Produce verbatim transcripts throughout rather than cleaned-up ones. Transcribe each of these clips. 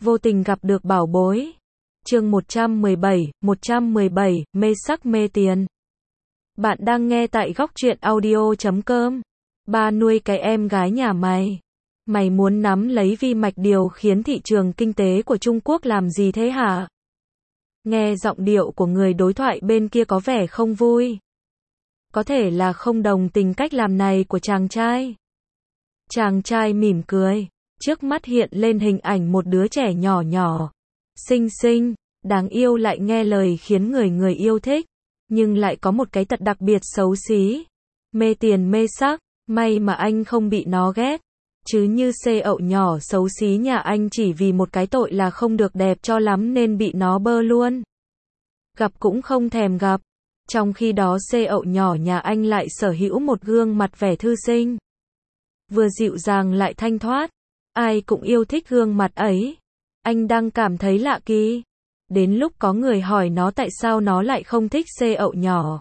Vô tình gặp được bảo bối. Chương một trăm mười bảy, một trăm mười bảy, mê sắc mê tiền. Bạn đang nghe tại góc truyện audio chấm com. Ba nuôi cái em gái nhà mày. Mày muốn nắm lấy vi mạch điều khiến thị trường kinh tế của Trung Quốc làm gì thế hả? Nghe giọng điệu của người đối thoại bên kia có vẻ không vui. Có thể là không đồng tình cách làm này của chàng trai. Chàng trai mỉm cười. Trước mắt hiện lên hình ảnh một đứa trẻ nhỏ nhỏ, xinh xinh, đáng yêu lại nghe lời khiến người người yêu thích, nhưng lại có một cái tật đặc biệt xấu xí, mê tiền mê sắc, may mà anh không bị nó ghét, chứ như xê ậu nhỏ xấu xí nhà anh chỉ vì một cái tội là không được đẹp cho lắm nên bị nó bơ luôn. Gặp cũng không thèm gặp, trong khi đó xê ậu nhỏ nhà anh lại sở hữu một gương mặt vẻ thư sinh, vừa dịu dàng lại thanh thoát. Ai cũng yêu thích gương mặt ấy. Anh đang cảm thấy lạ kỳ. Đến lúc có người hỏi nó tại sao nó lại không thích xê ậu nhỏ.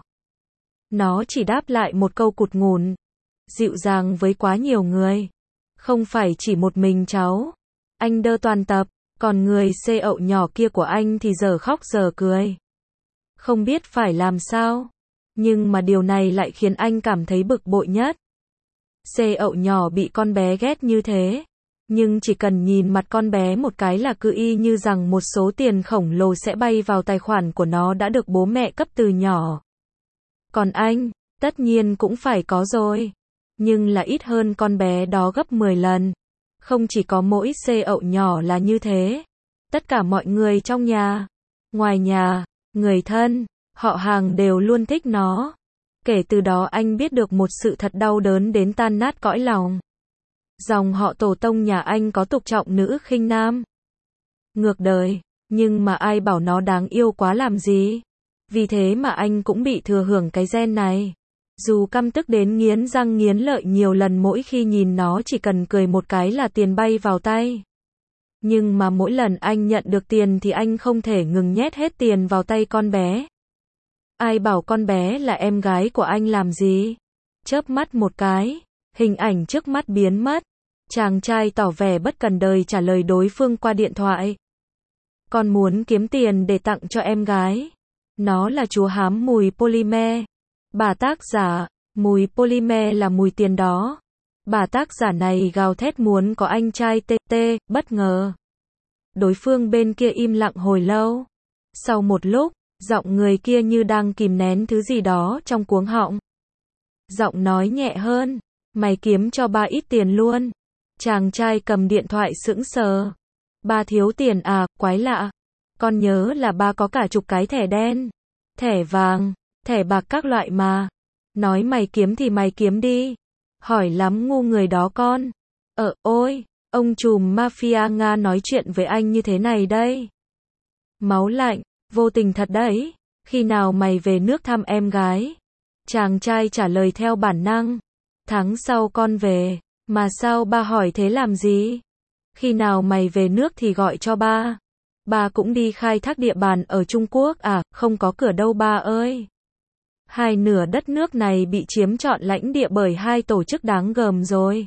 Nó chỉ đáp lại một câu cụt ngùn. Dịu dàng với quá nhiều người. Không phải chỉ một mình cháu. Anh đơ toàn tập. Còn người xê ậu nhỏ kia của anh thì giờ khóc giờ cười. Không biết phải làm sao. Nhưng mà điều này lại khiến anh cảm thấy bực bội nhất. Xê ậu nhỏ bị con bé ghét như thế. Nhưng chỉ cần nhìn mặt con bé một cái là cứ y như rằng một số tiền khổng lồ sẽ bay vào tài khoản của nó đã được bố mẹ cấp từ nhỏ. Còn anh, tất nhiên cũng phải có rồi. Nhưng là ít hơn con bé đó gấp mười lần. Không chỉ có mỗi xê ậu nhỏ là như thế. Tất cả mọi người trong nhà, ngoài nhà, người thân, họ hàng đều luôn thích nó. Kể từ đó anh biết được một sự thật đau đớn đến tan nát cõi lòng. Dòng họ tổ tông nhà anh có tục trọng nữ khinh nam. Ngược đời, nhưng mà ai bảo nó đáng yêu quá làm gì. Vì thế mà anh cũng bị thừa hưởng cái gen này. Dù căm tức đến nghiến răng nghiến lợi nhiều lần mỗi khi nhìn nó chỉ cần cười một cái là tiền bay vào tay. Nhưng mà mỗi lần anh nhận được tiền thì anh không thể ngừng nhét hết tiền vào tay con bé. Ai bảo con bé là em gái của anh làm gì. Chớp mắt một cái, hình ảnh trước mắt biến mất. Chàng trai tỏ vẻ bất cần đời trả lời đối phương qua điện thoại. Con muốn kiếm tiền để tặng cho em gái. Nó là chúa hám mùi polymer. Bà tác giả, mùi polymer là mùi tiền đó. Bà tác giả này gào thét muốn có anh trai tê tê, bất ngờ. Đối phương bên kia im lặng hồi lâu. Sau một lúc, giọng người kia như đang kìm nén thứ gì đó trong cuống họng. Giọng nói nhẹ hơn. Mày kiếm cho ba ít tiền luôn. Chàng trai cầm điện thoại sững sờ. Ba thiếu tiền à, quái lạ. Con nhớ là ba có cả chục cái thẻ đen, thẻ vàng, thẻ bạc các loại mà. Nói mày kiếm thì mày kiếm đi. Hỏi lắm ngu người đó con. Ờ, ôi, ông trùm mafia Nga nói chuyện với anh như thế này đây. Máu lạnh, vô tình thật đấy. Khi nào mày về nước thăm em gái? Chàng trai trả lời theo bản năng. Tháng sau con về. Mà sao ba hỏi thế làm gì? Khi nào mày về nước thì gọi cho ba. Ba cũng đi khai thác địa bàn ở Trung Quốc à, không có cửa đâu ba ơi. Hai nửa đất nước này bị chiếm trọn lãnh địa bởi hai tổ chức đáng gờm rồi.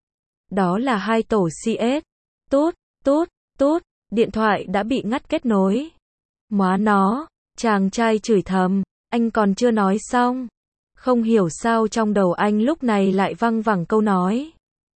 Đó là hai tổ xê ét. Tút, tút, tút, điện thoại đã bị ngắt kết nối. Móa nó, chàng trai chửi thầm, anh còn chưa nói xong. Không hiểu sao trong đầu anh lúc này lại văng vẳng câu nói.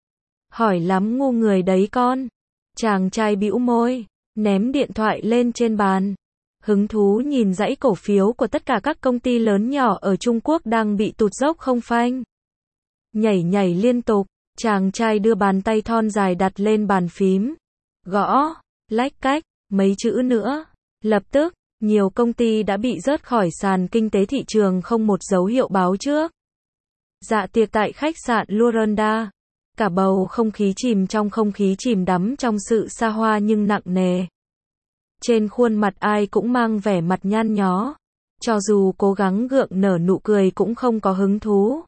Hỏi lắm ngu người đấy con. Chàng trai bĩu môi, ném điện thoại lên trên bàn. Hứng thú nhìn dãy cổ phiếu của tất cả các công ty lớn nhỏ ở Trung Quốc đang bị tụt dốc không phanh. Nhảy nhảy liên tục, chàng trai đưa bàn tay thon dài đặt lên bàn phím. Gõ, lách cách, mấy chữ nữa. Lập tức, nhiều công ty đã bị rớt khỏi sàn kinh tế thị trường không một dấu hiệu báo trước. Dạ tiệc tại khách sạn Luranda. Cả bầu không khí chìm trong không khí chìm đắm trong sự xa hoa nhưng nặng nề. Trên khuôn mặt ai cũng mang vẻ mặt nhăn nhó. Cho dù cố gắng gượng nở nụ cười cũng không có hứng thú.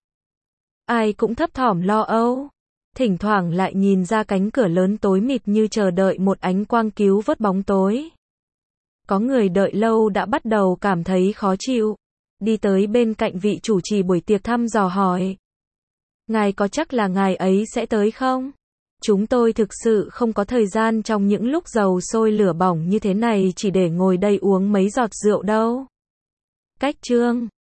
Ai cũng thấp thỏm lo âu. Thỉnh thoảng lại nhìn ra cánh cửa lớn tối mịt như chờ đợi một ánh quang cứu vớt bóng tối. Có người đợi lâu đã bắt đầu cảm thấy khó chịu. Đi tới bên cạnh vị chủ trì buổi tiệc thăm dò hỏi. Ngài có chắc là ngài ấy sẽ tới không? Chúng tôi thực sự không có thời gian trong những lúc dầu sôi lửa bỏng như thế này chỉ để ngồi đây uống mấy giọt rượu đâu. Cách chương